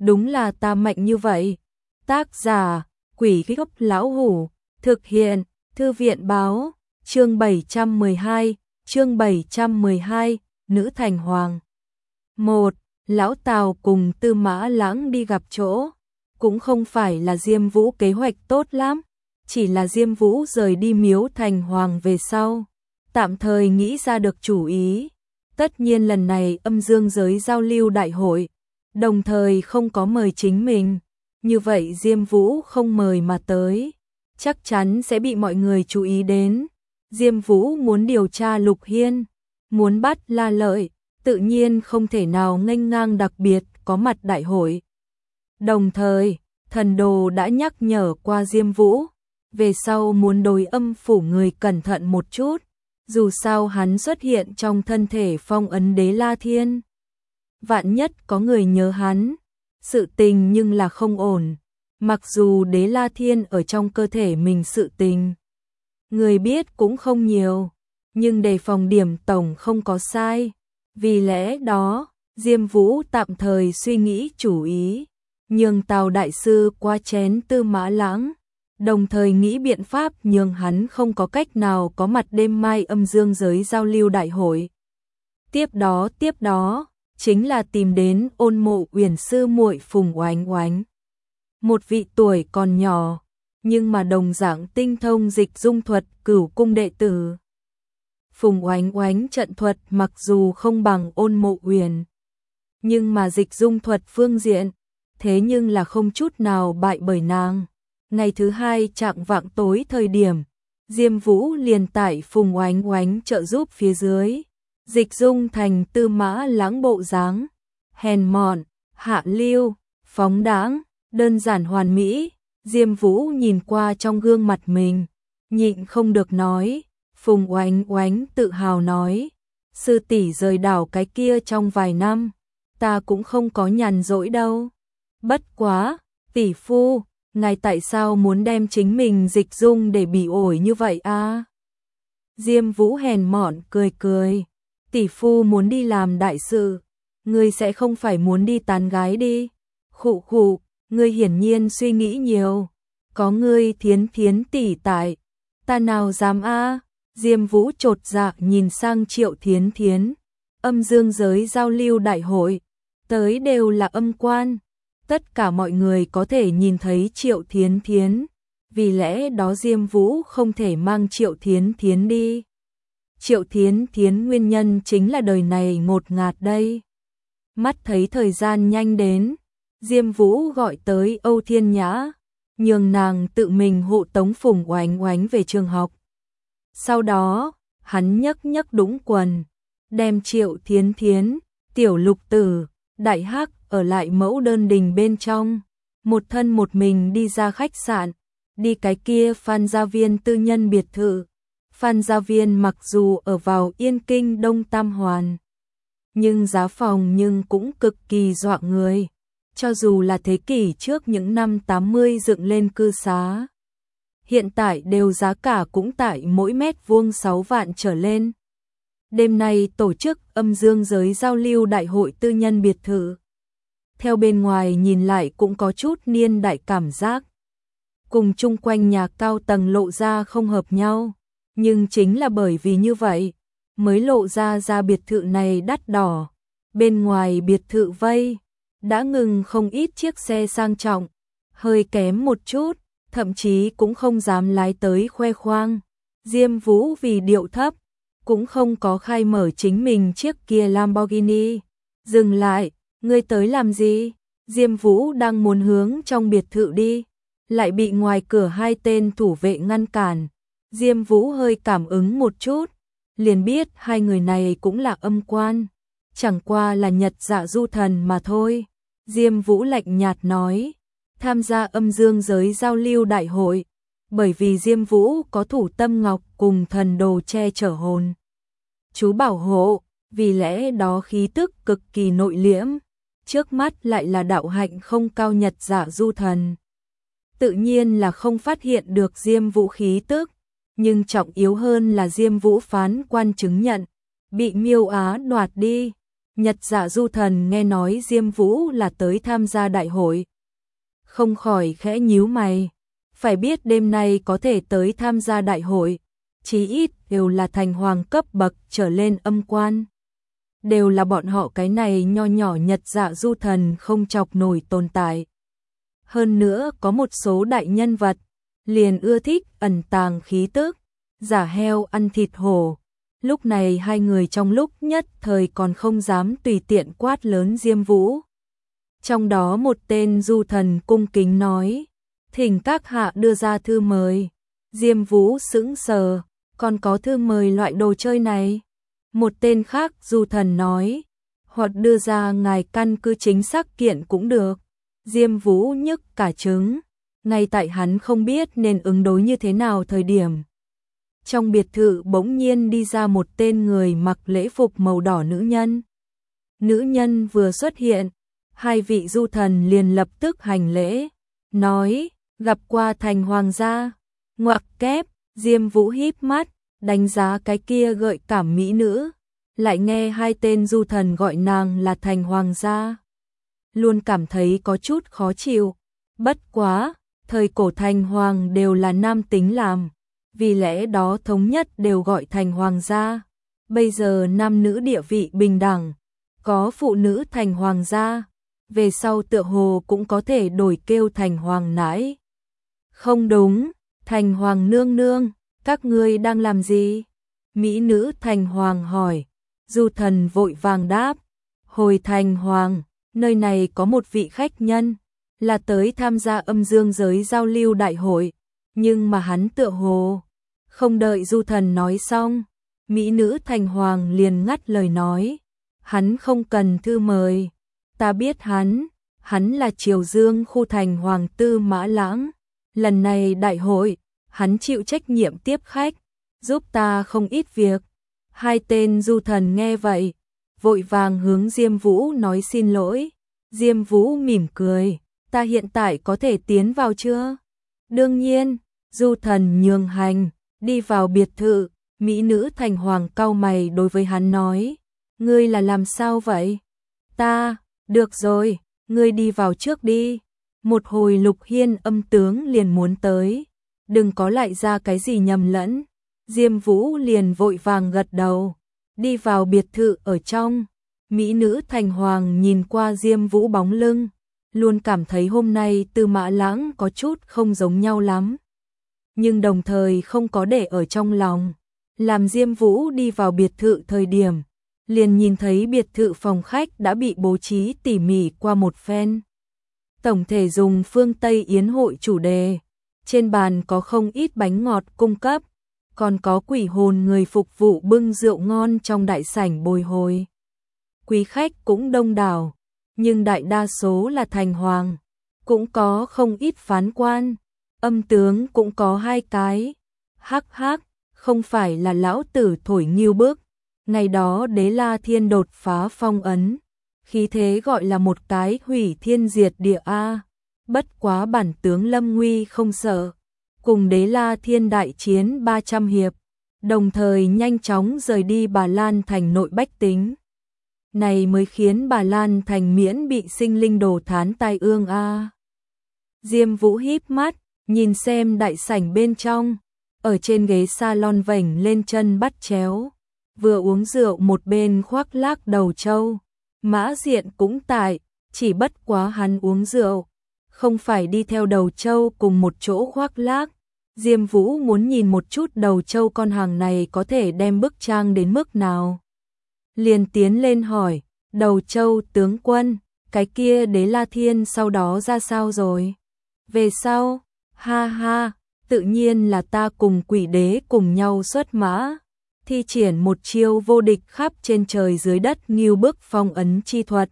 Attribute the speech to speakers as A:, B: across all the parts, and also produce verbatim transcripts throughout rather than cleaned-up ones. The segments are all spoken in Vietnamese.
A: đúng là ta mạnh như vậy. Tác giả, Quỷ Gốc Lão Hủ, thực hiện, Thư viện báo, chương bảy trăm mười hai, chương bảy trăm mười hai, Nữ Thành Hoàng. một. Lão Tào cùng Tư Mã Lãng đi gặp chỗ, cũng không phải là Diêm Vũ kế hoạch tốt lắm, chỉ là Diêm Vũ rời đi Miếu Thành Hoàng về sau, tạm thời nghĩ ra được chủ ý. Tất nhiên lần này âm dương giới giao lưu đại hội, đồng thời không có mời chính mình, như vậy Diêm Vũ không mời mà tới, chắc chắn sẽ bị mọi người chú ý đến. Diêm Vũ muốn điều tra Lục Hiên, muốn bắt La Lợi, tự nhiên không thể nào nghênh ngang đặc biệt có mặt đại hội. Đồng thời, thần đồ đã nhắc nhở qua Diêm Vũ, về sau muốn đối âm phủ người cẩn thận một chút, dù sao hắn xuất hiện trong thân thể phong ấn Đế La Thiên. Vạn nhất có người nhớ hắn, sự tình nhưng là không ổn, mặc dù Đế La Thiên ở trong cơ thể mình sự tình, người biết cũng không nhiều, nhưng đề phòng điểm tổng không có sai. Vì lẽ đó, Diêm Vũ tạm thời suy nghĩ chủ ý, nhường Tào đại sư qua chén Tư Mã Lãng, đồng thời nghĩ biện pháp nhường hắn không có cách nào có mặt đêm mai âm dương giới giao lưu đại hội. Tiếp đó tiếp đó, chính là tìm đến Ôn Mộ Uyển sư muội Phùng Oánh Oánh. Một vị tuổi còn nhỏ, nhưng mà đồng dạng tinh thông dịch dung thuật Cửu cung đệ tử. Phùng Oánh Oánh trận thuật mặc dù không bằng Ôn Mộ Uyển, nhưng mà dịch dung thuật phương diện, thế nhưng là không chút nào bại bởi nàng. Ngày thứ hai chạng vạng tối thời điểm, Diêm Vũ liền tại Phùng Oánh Oánh trợ giúp phía dưới, dịch dung thành Tư Mã Lãng bộ dáng, hèn mọn, hạ lưu, phóng đãng, đơn giản hoàn mỹ. Diêm Vũ nhìn qua trong gương mặt mình, nhịn không được nói. Phùng Oánh Oánh tự hào nói, sư tỷ rời đảo cái kia trong vài năm, ta cũng không có nhàn rỗi đâu. Bất quá, tỷ phu, ngài tại sao muốn đem chính mình dịch dung để bị ổi như vậy a? Diêm Vũ hèn mọn cười cười, tỷ phu muốn đi làm đại sự, ngươi sẽ không phải muốn đi tán gái đi. Khụ khụ, ngươi hiển nhiên suy nghĩ nhiều, có ngươi Thiến Thiến tỷ tại, ta nào dám a? Diêm Vũ chột dạ nhìn sang Triệu Thiến Thiến, âm dương giới giao lưu đại hội, tới đều là âm quan, tất cả mọi người có thể nhìn thấy Triệu Thiến Thiến, vì lẽ đó Diêm Vũ không thể mang Triệu Thiến Thiến đi. Triệu Thiến Thiến nguyên nhân chính là đời này ngột ngạt đây. Mắt thấy thời gian nhanh đến, Diêm Vũ gọi tới Âu Thiên Nhã, nhường nàng tự mình hộ tống Phùng Oánh Oánh về trường học. Sau đó, hắn nhấc nhấc đũng quần, đem Triệu Thiến Thiến, Tiểu Lục Tử, Đại Hắc ở lại Mẫu Đơn Đình bên trong, một thân một mình đi ra khách sạn, đi cái kia Phan Gia Viên tư nhân biệt thự. Phan Gia Viên mặc dù ở vào Yên Kinh Đông Tam Hoàn, nhưng giá phòng nhưng cũng cực kỳ dọa người, cho dù là thế kỷ trước những năm tám mươi dựng lên cư xá, hiện tại đều giá cả cũng tại mỗi mét vuông sáu vạn trở lên. Đêm nay tổ chức âm dương giới giao lưu đại hội tư nhân biệt thự. Theo bên ngoài nhìn lại cũng có chút niên đại cảm giác, cùng chung quanh nhà cao tầng lộ ra không hợp nhau, nhưng chính là bởi vì như vậy, mới lộ ra ra biệt thự này đắt đỏ. Bên ngoài biệt thự vây, đã ngừng không ít chiếc xe sang trọng, hơi kém một chút, thậm chí cũng không dám lái tới khoe khoang. Diêm Vũ vì điệu thấp, cũng không có khai mở chính mình chiếc kia Lamborghini. Dừng lại, ngươi tới làm gì? Diêm Vũ đang muốn hướng trong biệt thự đi, lại bị ngoài cửa hai tên thủ vệ ngăn cản. Diêm Vũ hơi cảm ứng một chút, liền biết hai người này cũng là âm quan, chẳng qua là Nhật Dạ Du Thần mà thôi. Diêm Vũ lạnh nhạt nói, tham gia âm dương giới giao lưu đại hội, bởi vì Diêm Vũ có thủ tâm ngọc cùng thần đồ che chở hồn chú bảo hộ, vì lẽ đó khí tức cực kỳ nội liễm, trước mắt lại là đạo hạnh không cao Nhật Dạ Du Thần, tự nhiên là không phát hiện được Diêm Vũ khí tức, nhưng trọng yếu hơn là Diêm Vũ phán quan chứng nhận bị Miêu Á đoạt đi, Nhật Dạ Du Thần nghe nói Diêm Vũ là tới tham gia đại hội, không khỏi khẽ nhíu mày. Phải biết đêm nay có thể tới tham gia đại hội, chí ít đều là thành hoàng cấp bậc trở lên âm quan. Đều là bọn họ cái này nho nhỏ Nhật Dạ Du Thần không chọc nổi tồn tại. Hơn nữa có một số đại nhân vật, liền ưa thích ẩn tàng khí tức, giả heo ăn thịt hổ. Lúc này hai người trong lúc nhất thời còn không dám tùy tiện quát lớn Diêm Vũ. Trong đó một tên du thần cung kính nói, thỉnh các hạ đưa ra thư mời. Diêm Vũ sững sờ, còn có thư mời loại đồ chơi này. Một tên khác du thần nói, hoặc đưa ra ngài căn cứ chính xác kiện cũng được. Diêm Vũ nhức cả trứng, ngay tại hắn không biết nên ứng đối như thế nào thời điểm. Trong biệt thự bỗng nhiên đi ra một tên người mặc lễ phục màu đỏ nữ nhân. Nữ nhân vừa xuất hiện, hai vị du thần liền lập tức hành lễ, nói, gặp qua thành hoàng gia. Ngoặc kép, Diêm Vũ híp mắt, đánh giá cái kia gợi cảm mỹ nữ, lại nghe hai tên du thần gọi nàng là thành hoàng gia. Luôn cảm thấy có chút khó chịu, bất quá, thời cổ thành hoàng đều là nam tính làm, vì lẽ đó thống nhất đều gọi thành hoàng gia. Bây giờ nam nữ địa vị bình đẳng, có phụ nữ thành hoàng gia, về sau tựa hồ cũng có thể đổi kêu thành hoàng nãi. Không đúng, thành hoàng nương nương, các ngươi đang làm gì? Mỹ nữ thành hoàng hỏi. Du thần vội vàng đáp, hồi thành hoàng, nơi này có một vị khách nhân, là tới tham gia âm dương giới giao lưu đại hội, nhưng mà hắn tựa hồ. Không đợi du thần nói xong, Mỹ nữ thành hoàng liền ngắt lời nói, hắn không cần thư mời, ta biết hắn, hắn là Triều Dương khu thành hoàng Tư Mã Lãng, lần này đại hội, hắn chịu trách nhiệm tiếp khách, giúp ta không ít việc. Hai tên du thần nghe vậy, vội vàng hướng Diêm Vũ nói xin lỗi. Diêm Vũ mỉm cười, ta hiện tại có thể tiến vào chưa? Đương nhiên, du thần nhường hành, đi vào biệt thự. Mỹ nữ thành hoàng cau mày đối với hắn nói, ngươi là làm sao vậy? Ta, được rồi, ngươi đi vào trước đi. Một hồi Lục Hiên âm tướng liền muốn tới, đừng có lại ra cái gì nhầm lẫn. Diêm Vũ liền vội vàng gật đầu, đi vào biệt thự ở trong. Mỹ nữ thành hoàng nhìn qua Diêm Vũ bóng lưng, luôn cảm thấy hôm nay Tư Mã Lãng có chút không giống nhau lắm. Nhưng đồng thời không có để ở trong lòng. Làm Diêm Vũ đi vào biệt thự thời điểm, liền nhìn thấy biệt thự phòng khách đã bị bố trí tỉ mỉ qua một phen. Tổng thể dùng phương Tây yến hội chủ đề, trên bàn có không ít bánh ngọt cung cấp, còn có quỷ hồn người phục vụ bưng rượu ngon trong đại sảnh bồi hồi. Quý khách cũng đông đảo, nhưng đại đa số là thành hoàng, cũng có không ít phán quan, âm tướng cũng có hai cái. Hắc hắc, không phải là lão tử thổi nghiêu bức, ngày đó Đế La Thiên đột phá phong ấn, khí thế gọi là một cái hủy thiên diệt địa a. Bất quá bản tướng Lâm Nguy không sợ, cùng Đế La Thiên đại chiến ba trăm hiệp, đồng thời nhanh chóng rời đi Bà Lan thành nội bách tính. Này mới khiến Bà Lan thành miễn bị sinh linh đồ thán tai ương a. Diêm Vũ híp mắt, nhìn xem đại sảnh bên trong, ở trên ghế salon vểnh lên chân bắt chéo, vừa uống rượu một bên khoác lác đầu trâu. Mã Diện cũng tại, chỉ bất quá hắn uống rượu, không phải đi theo đầu trâu cùng một chỗ khoác lác. Diêm Vũ muốn nhìn một chút đầu trâu con hàng này có thể đem bức trang đến mức nào. Liền tiến lên hỏi, đầu trâu tướng quân, cái kia Đế La Thiên sau đó ra sao rồi? Về sau, ha ha, tự nhiên là ta cùng quỷ đế cùng nhau xuất mã, thi triển một chiêu vô địch khắp trên trời dưới đất nghiêu bức phong ấn chi thuật.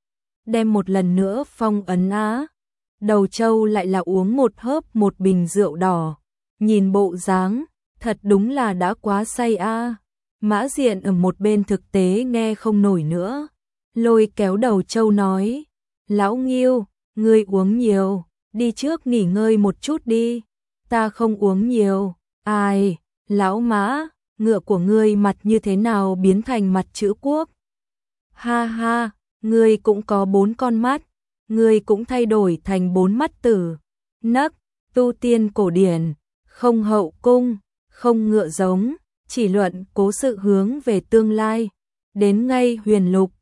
A: Đem một lần nữa phong ấn á. Đầu trâu lại là uống một hớp một bình rượu đỏ, nhìn bộ dáng, thật đúng là đã quá say a. Mã Diện ở một bên thực tế nghe không nổi nữa, lôi kéo đầu trâu nói, lão Nghiêu, ngươi uống nhiều, đi trước nghỉ ngơi một chút đi. Ta không uống nhiều. Ai, lão Mã, ngựa của ngươi mặt như thế nào biến thành mặt chữ quốc? Ha ha, ngươi cũng có bốn con mắt, ngươi cũng thay đổi thành bốn mắt tử. Nấc, tu tiên cổ điển, không hậu cung, không ngựa giống, chỉ luận cố sự hướng về tương lai. Đến ngay huyền lục,